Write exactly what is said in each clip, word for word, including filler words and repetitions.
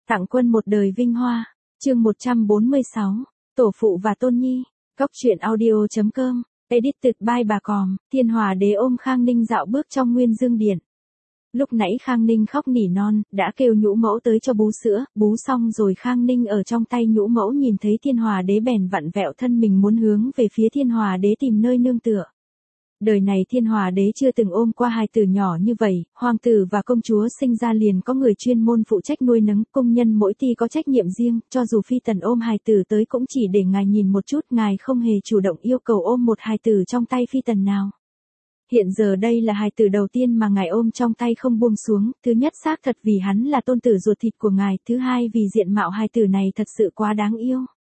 Tặng quân một đời vinh hoa. Chương một trăm bốn mươi sáu. Tổ phụ và Tôn Nhi. Cóc truyện audio chấm com. Edited by bà Còm. Thiên Hòa Đế ôm Khang Ninh dạo bước trong Nguyên Dương Điện. Lúc nãy Khang Ninh khóc nỉ non, đã kêu Nhũ Mẫu tới cho bú sữa, bú xong rồi Khang Ninh ở trong tay Nhũ Mẫu nhìn thấy Thiên Hòa Đế bèn vặn vẹo thân mình muốn hướng về phía Thiên Hòa Đế tìm nơi nương tựa. Đời này Thiên Hòa Đế chưa từng ôm qua hai tử nhỏ như vậy, hoàng tử và công chúa sinh ra liền có người chuyên môn phụ trách nuôi nấng, công nhân mỗi ty có trách nhiệm riêng, cho dù phi tần ôm hài tử tới cũng chỉ để ngài nhìn một chút, ngài không hề chủ động yêu cầu ôm một hài tử trong tay phi tần nào. Hiện giờ đây là hài tử đầu tiên mà ngài ôm trong tay không buông xuống, thứ nhất xác thật vì hắn là tôn tử ruột thịt của ngài, thứ hai vì diện mạo hài tử này thật sự quá đáng yêu.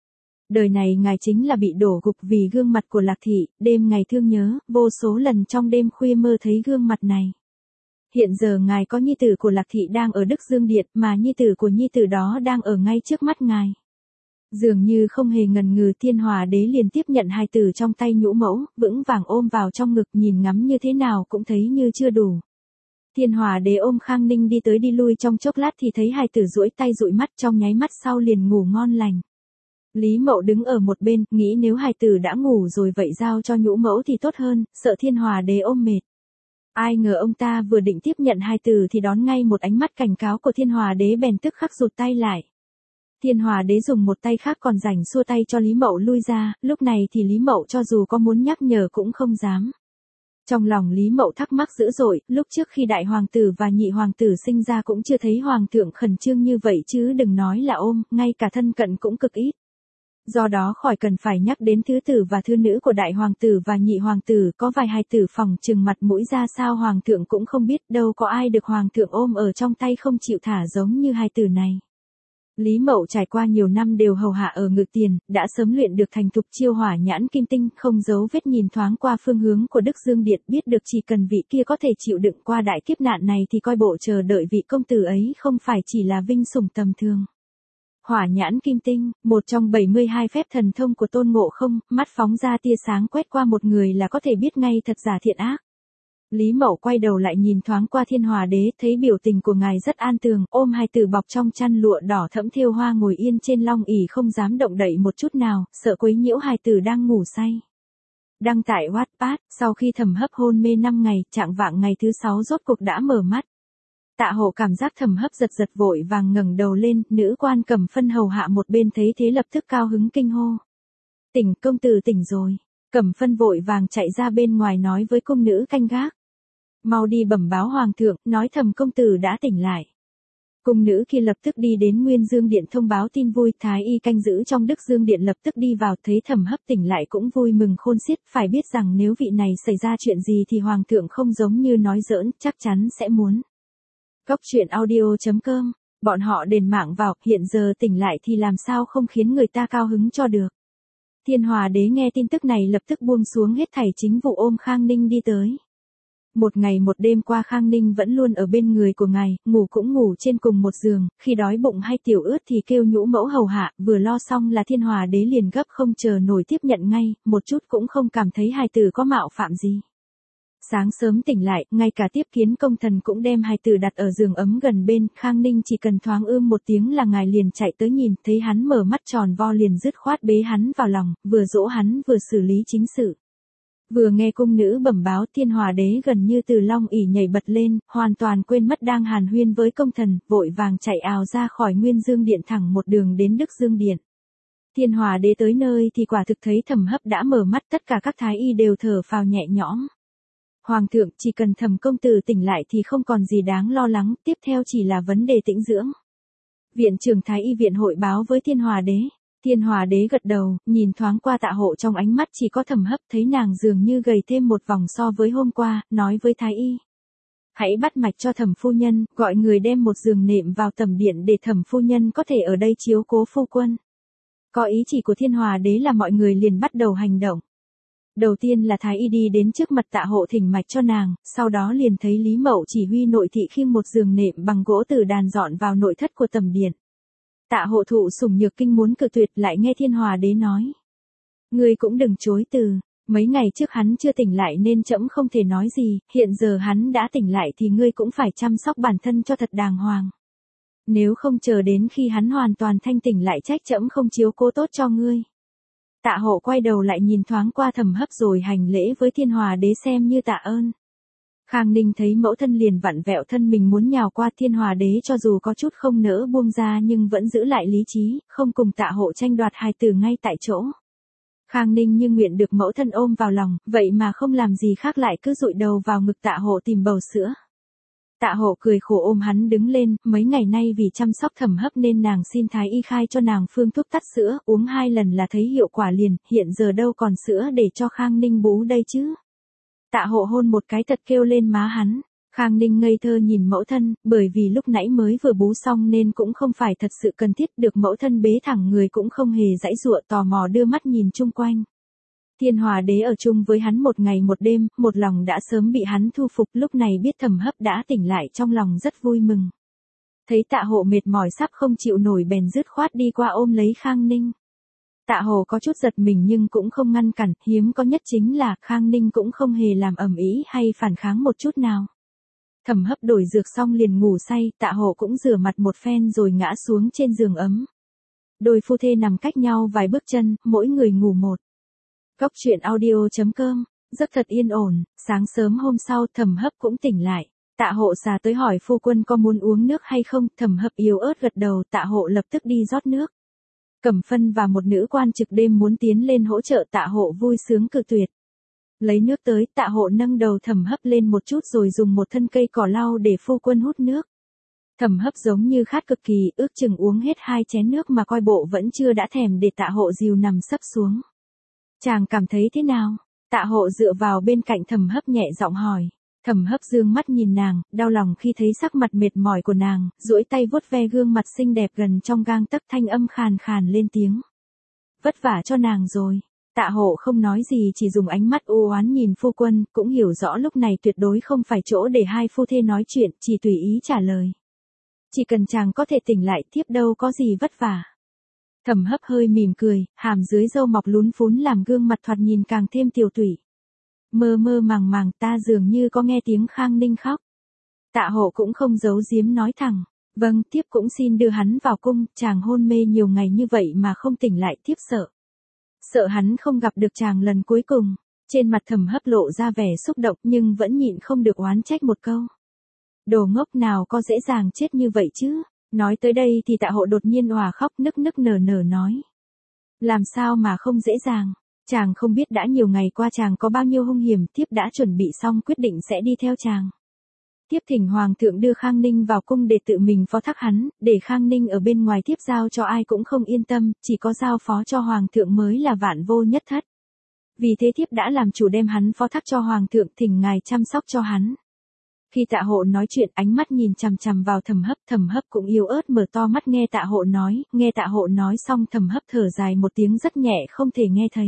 Đời này ngài chính là bị đổ gục vì gương mặt của Lạc Thị, đêm ngày thương nhớ, vô số lần trong đêm khuya mơ thấy gương mặt này. Hiện giờ ngài có nhi tử của Lạc Thị đang ở Đức Dương Điện, mà nhi tử của nhi tử đó đang ở ngay trước mắt ngài. Dường như không hề ngần ngừ, Thiên Hòa Đế liền tiếp nhận hài tử trong tay Nhũ Mẫu, vững vàng ôm vào trong ngực, nhìn ngắm như thế nào cũng thấy như chưa đủ. Thiên Hòa Đế ôm Khang Ninh đi tới đi lui trong chốc lát thì thấy hài tử duỗi tay dụi mắt, trong nháy mắt sau liền ngủ ngon lành. Lý Mậu đứng ở một bên, nghĩ nếu hài tử đã ngủ rồi vậy giao cho Nhũ Mẫu thì tốt hơn, sợ Thiên Hòa Đế ôm mệt. Ai ngờ ông ta vừa định tiếp nhận hài tử thì đón ngay một ánh mắt cảnh cáo của Thiên Hòa Đế, bèn tức khắc rụt tay lại. Thiên Hòa Đế dùng một tay khác còn rảnh xua tay cho Lý Mậu lui ra, lúc này thì Lý Mậu cho dù có muốn nhắc nhở cũng không dám. Trong lòng Lý Mậu thắc mắc dữ dội, lúc trước khi đại hoàng tử và nhị hoàng tử sinh ra cũng chưa thấy hoàng thượng khẩn trương như vậy chứ đừng nói là ôm, ngay cả thân cận cũng cực ít. Do đó khỏi cần phải nhắc đến thứ tử và thứ nữ của đại hoàng tử và nhị hoàng tử, có vài hài tử phòng trừng mặt mũi ra sao hoàng thượng cũng không biết, đâu có ai được hoàng thượng ôm ở trong tay không chịu thả giống như hài tử này. Lý Mậu trải qua nhiều năm đều hầu hạ ở Ngự Tiền, đã sớm luyện được thành thục chiêu hỏa nhãn kim tinh, không giấu vết nhìn thoáng qua phương hướng của Đức Dương Điện, biết được chỉ cần vị kia có thể chịu đựng qua đại kiếp nạn này thì coi bộ chờ đợi vị công tử ấy không phải chỉ là vinh sủng tầm thường. Hỏa nhãn kim tinh, một trong bảy mươi hai phép thần thông của Tôn Ngộ Không, mắt phóng ra tia sáng quét qua một người là có thể biết ngay thật giả thiện ác. Lý Mậu quay đầu lại nhìn thoáng qua Thiên Hòa Đế, thấy biểu tình của ngài rất an tường, ôm hài tử bọc trong chăn lụa đỏ thẫm thêu hoa ngồi yên trên long ỷ không dám động đậy một chút nào, sợ quấy nhiễu hài tử đang ngủ say. Đăng tải Wattpad, sau khi thầm hấp hôn mê năm ngày, trạng vạng ngày thứ sáu rốt cục đã mở mắt. Tạ Hộ cảm giác thầm hấp giật giật vội vàng ngẩng đầu lên, nữ quan Cẩm Phân hầu hạ một bên thấy thế lập tức cao hứng kinh hô. Tỉnh, công tử tỉnh rồi. Cẩm Phân vội vàng chạy ra bên ngoài nói với cung nữ canh gác. Mau đi bẩm báo hoàng thượng, nói thầm công tử đã tỉnh lại. Cung nữ kia lập tức đi đến Nguyên Dương Điện thông báo tin vui, thái y canh giữ trong Đức Dương Điện lập tức đi vào, thấy thầm hấp tỉnh lại cũng vui mừng khôn xiết, phải biết rằng nếu vị này xảy ra chuyện gì thì hoàng thượng không giống như nói giỡn, chắc chắn sẽ muốn. Cóc truyện audio chấm com, bọn họ đền mạng vào, hiện giờ tỉnh lại thì làm sao không khiến người ta cao hứng cho được. Thiên Hòa Đế nghe tin tức này lập tức buông xuống hết thảy chính vụ ôm Khang Ninh đi tới. Một ngày một đêm qua Khang Ninh vẫn luôn ở bên người của ngài, ngủ cũng ngủ trên cùng một giường, khi đói bụng hay tiểu ướt thì kêu Nhũ Mẫu hầu hạ, vừa lo xong là Thiên Hòa Đế liền gấp không chờ nổi tiếp nhận ngay, một chút cũng không cảm thấy hài tử có mạo phạm gì. Sáng sớm tỉnh lại, ngay cả Tiếp Kiến công thần cũng đem hài tử đặt ở giường ấm gần bên, Khang Ninh chỉ cần thoáng ưm một tiếng là ngài liền chạy tới nhìn, thấy hắn mở mắt tròn vo liền dứt khoát bế hắn vào lòng, vừa dỗ hắn vừa xử lý chính sự. Vừa nghe cung nữ bẩm báo, Thiên Hòa Đế gần như từ long ỷ nhảy bật lên, hoàn toàn quên mất đang hàn huyên với công thần, vội vàng chạy ào ra khỏi Nguyên Dương Điện thẳng một đường đến Đức Dương Điện. Thiên Hòa Đế tới nơi thì quả thực thấy thầm hấp đã mở mắt, tất cả các thái y đều thở phào nhẹ nhõm. Hoàng thượng, chỉ cần thầm công tử tỉnh lại thì không còn gì đáng lo lắng, tiếp theo chỉ là vấn đề tĩnh dưỡng. Viện trưởng Thái y viện hội báo với Thiên Hòa Đế. Thiên Hòa Đế gật đầu, nhìn thoáng qua Tạ Hộ trong ánh mắt chỉ có thầm hấp, thấy nàng dường như gầy thêm một vòng so với hôm qua, nói với Thái y. Hãy bắt mạch cho thẩm phu nhân, gọi người đem một giường nệm vào tẩm điện để thẩm phu nhân có thể ở đây chiếu cố phu quân. Có ý chỉ của Thiên Hòa Đế là mọi người liền bắt đầu hành động. Đầu tiên là Thái y đi đến trước mặt Tạ Hộ thỉnh mạch cho nàng, sau đó liền thấy Lý Mậu chỉ huy nội thị khiêng một giường nệm bằng gỗ từ đàn dọn vào nội thất của tẩm điện. Tạ Hộ thụ sủng nhược kinh muốn cự tuyệt, lại nghe Thiên Hòa Đế nói. Ngươi cũng đừng chối từ, mấy ngày trước hắn chưa tỉnh lại nên trẫm không thể nói gì, hiện giờ hắn đã tỉnh lại thì ngươi cũng phải chăm sóc bản thân cho thật đàng hoàng. Nếu không chờ đến khi hắn hoàn toàn thanh tỉnh lại trách trẫm không chiếu cố tốt cho ngươi. Tạ Hộ quay đầu lại nhìn thoáng qua Thẩm Hấp rồi hành lễ với Thiên Hòa Đế xem như tạ ơn. Khang Ninh thấy mẫu thân liền vặn vẹo thân mình muốn nhào qua Thiên Hòa Đế, cho dù có chút không nỡ buông ra nhưng vẫn giữ lại lý trí, không cùng Tạ Hộ tranh đoạt hài tử ngay tại chỗ. Khang Ninh như nguyện được mẫu thân ôm vào lòng, vậy mà không làm gì khác lại cứ dụi đầu vào ngực Tạ Hộ tìm bầu sữa. Tạ Hộ cười khổ ôm hắn đứng lên, mấy ngày nay vì chăm sóc Thẩm Hấp nên nàng xin thái y khai cho nàng phương thuốc tắt sữa, uống hai lần là thấy hiệu quả liền, hiện giờ đâu còn sữa để cho Khang Ninh bú đây chứ. Tạ Hộ hôn một cái thật kêu lên má hắn. Khang Ninh ngây thơ nhìn mẫu thân, bởi vì lúc nãy mới vừa bú xong nên cũng không phải thật sự cần thiết, được mẫu thân bế thẳng người cũng không hề giãy giụa, tò mò đưa mắt nhìn chung quanh. Thiên Hòa Đế ở chung với hắn một ngày một đêm, một lòng đã sớm bị hắn thu phục, lúc này biết Thẩm Hấp đã tỉnh lại trong lòng rất vui mừng. Thấy Tạ Hộ mệt mỏi sắp không chịu nổi bèn dứt khoát đi qua ôm lấy Khang Ninh. Tạ Hộ có chút giật mình nhưng cũng không ngăn cản, hiếm có nhất chính là Khang Ninh cũng không hề làm ầm ĩ hay phản kháng một chút nào. Thẩm Hấp đổi dược xong liền ngủ say, Tạ Hộ cũng rửa mặt một phen rồi ngã xuống trên giường ấm. Đôi phu thê nằm cách nhau vài bước chân, mỗi người ngủ một. Góc truyện audio chấm com, giấc thật yên ổn, sáng sớm hôm sau Thẩm Hấp cũng tỉnh lại. Tạ Hộ xà tới hỏi phu quân có muốn uống nước hay không, Thẩm Hấp yếu ớt gật đầu, Tạ Hộ lập tức đi rót nước. Cẩm Phân và một nữ quan trực đêm muốn tiến lên hỗ trợ, Tạ Hộ vui sướng cự tuyệt. Lấy nước tới, Tạ Hộ nâng đầu Thẩm Hấp lên một chút rồi dùng một thân cây cỏ lau để phu quân hút nước. Thẩm Hấp giống như khát cực kỳ, ước chừng uống hết hai chén nước mà coi bộ vẫn chưa đã thèm để Tạ Hộ dìu nằm sấp xuống. Chàng cảm thấy thế nào? Tạ Hộ dựa vào bên cạnh Thẩm Hấp nhẹ giọng hỏi. Thẩm Hấp dương mắt nhìn nàng, đau lòng khi thấy sắc mặt mệt mỏi của nàng, duỗi tay vuốt ve gương mặt xinh đẹp gần trong gang tấc, thanh âm khàn khàn lên tiếng. Vất vả cho nàng rồi. Tạ Hộ không nói gì, chỉ dùng ánh mắt u oán nhìn phu quân, cũng hiểu rõ lúc này tuyệt đối không phải chỗ để hai phu thê nói chuyện, chỉ tùy ý trả lời. Chỉ cần chàng có thể tỉnh lại tiếp đâu có gì vất vả. Thẩm Hấp hơi mỉm cười, hàm dưới râu mọc lún phún làm gương mặt thoạt nhìn càng thêm tiều tụy. Mơ mơ màng màng, ta dường như có nghe tiếng Khang Ninh khóc. Tạ Hộ cũng không giấu giếm nói thẳng. Vâng, tiếp cũng xin đưa hắn vào cung, chàng hôn mê nhiều ngày như vậy mà không tỉnh lại, tiếp sợ. Sợ hắn không gặp được chàng lần cuối cùng. Trên mặt Thẩm Hấp lộ ra vẻ xúc động nhưng vẫn nhịn không được oán trách một câu. Đồ ngốc nào có dễ dàng chết như vậy chứ. Nói tới đây thì Tạ Hộ đột nhiên òa khóc nức nức nở nở nói. Làm sao mà không dễ dàng. Chàng không biết đã nhiều ngày qua chàng có bao nhiêu hung hiểm, thiếp đã chuẩn bị xong quyết định sẽ đi theo chàng. Thiếp thỉnh Hoàng thượng đưa Khang Ninh vào cung để tự mình phó thác hắn, để Khang Ninh ở bên ngoài thiếp giao cho ai cũng không yên tâm, chỉ có giao phó cho Hoàng thượng mới là vạn vô nhất thất. Vì thế thiếp đã làm chủ đem hắn phó thác cho Hoàng thượng, thỉnh ngài chăm sóc cho hắn. Khi Tạ Hộ nói chuyện, ánh mắt nhìn chằm chằm vào Thẩm Hấp, Thẩm Hấp cũng yếu ớt mở to mắt nghe Tạ Hộ nói, nghe Tạ Hộ nói xong Thẩm Hấp thở dài một tiếng rất nhẹ không thể nghe thấy.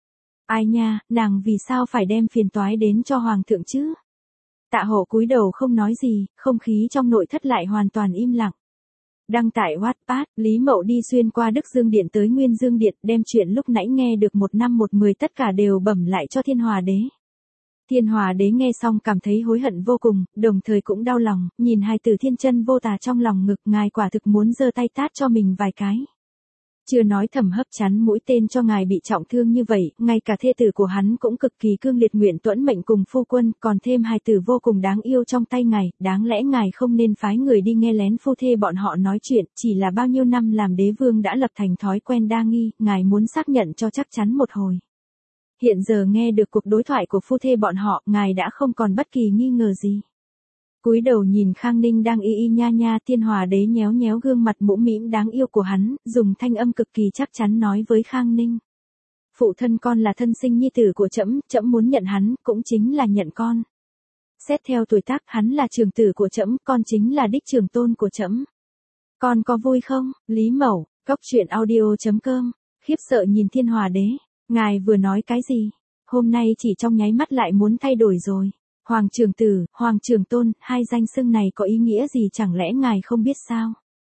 Ai nha, nàng vì sao phải đem phiền toái đến cho Hoàng thượng chứ? Tạ Hộ cúi đầu không nói gì, không khí trong nội thất lại hoàn toàn im lặng. Đăng tải Wattpad, Lý Mậu đi xuyên qua Đức Dương Điện tới Nguyên Dương Điện, đem chuyện lúc nãy nghe được một năm một mười tất cả đều bẩm lại cho Thiên Hòa Đế. Thiên Hòa Đế nghe xong cảm thấy hối hận vô cùng, đồng thời cũng đau lòng, nhìn hài tử thiên chân vô tà trong lòng ngực, ngài quả thực muốn giơ tay tát cho mình vài cái. Chưa nói Thẩm Hấp chắn mũi tên cho ngài bị trọng thương như vậy, ngay cả thê tử của hắn cũng cực kỳ cương liệt nguyện tuẫn mệnh cùng phu quân, còn thêm hài tử vô cùng đáng yêu trong tay ngài, đáng lẽ ngài không nên phái người đi nghe lén phu thê bọn họ nói chuyện, chỉ là bao nhiêu năm làm đế vương đã lập thành thói quen đa nghi, ngài muốn xác nhận cho chắc chắn một hồi. Hiện giờ nghe được cuộc đối thoại của phu thê bọn họ, ngài đã không còn bất kỳ nghi ngờ gì. Cúi đầu nhìn Khang Ninh đang y y nha nha, Thiên Hòa Đế nhéo nhéo gương mặt mũm mĩm đáng yêu của hắn, dùng thanh âm cực kỳ chắc chắn nói với Khang Ninh. Phụ thân con là thân sinh nhi tử của trẫm, trẫm muốn nhận hắn, cũng chính là nhận con. Xét theo tuổi tác, hắn là trưởng tử của trẫm, con chính là đích trưởng tôn của trẫm. Con có vui không? Lý Mậu, góc truyện audio chấm com, khiếp sợ nhìn Thiên Hòa Đế. Ngài vừa nói cái gì? Hôm nay chỉ trong nháy mắt lại muốn thay đổi rồi. Hoàng trưởng tử, Hoàng trưởng tôn, hai danh xưng này có ý nghĩa gì chẳng lẽ ngài không biết sao?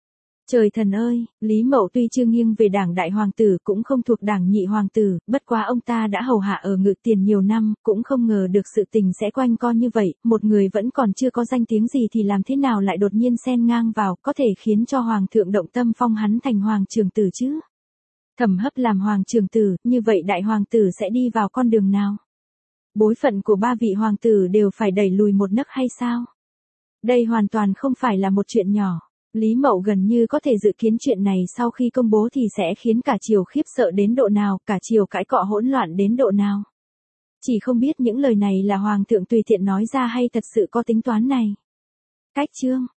Trời thần ơi, Lý Mậu tuy chưa nghiêng về đảng đại hoàng tử cũng không thuộc đảng nhị hoàng tử, bất quá ông ta đã hầu hạ ở Ngự Tiền nhiều năm, cũng không ngờ được sự tình sẽ quanh co như vậy, một người vẫn còn chưa có danh tiếng gì thì làm thế nào lại đột nhiên xen ngang vào, có thể khiến cho hoàng thượng động tâm phong hắn thành hoàng trưởng tử chứ. Thẩm Hấp làm hoàng trưởng tử, như vậy đại hoàng tử sẽ đi vào con đường nào? Bối phận của ba vị hoàng tử đều phải đẩy lùi một nấc hay sao? Đây hoàn toàn không phải là một chuyện nhỏ. Lý Mậu gần như có thể dự kiến chuyện này sau khi công bố thì sẽ khiến cả triều khiếp sợ đến độ nào, cả triều cãi cọ hỗn loạn đến độ nào. Chỉ không biết những lời này là hoàng thượng tùy tiện nói ra hay thật sự có tính toán này. Cách chương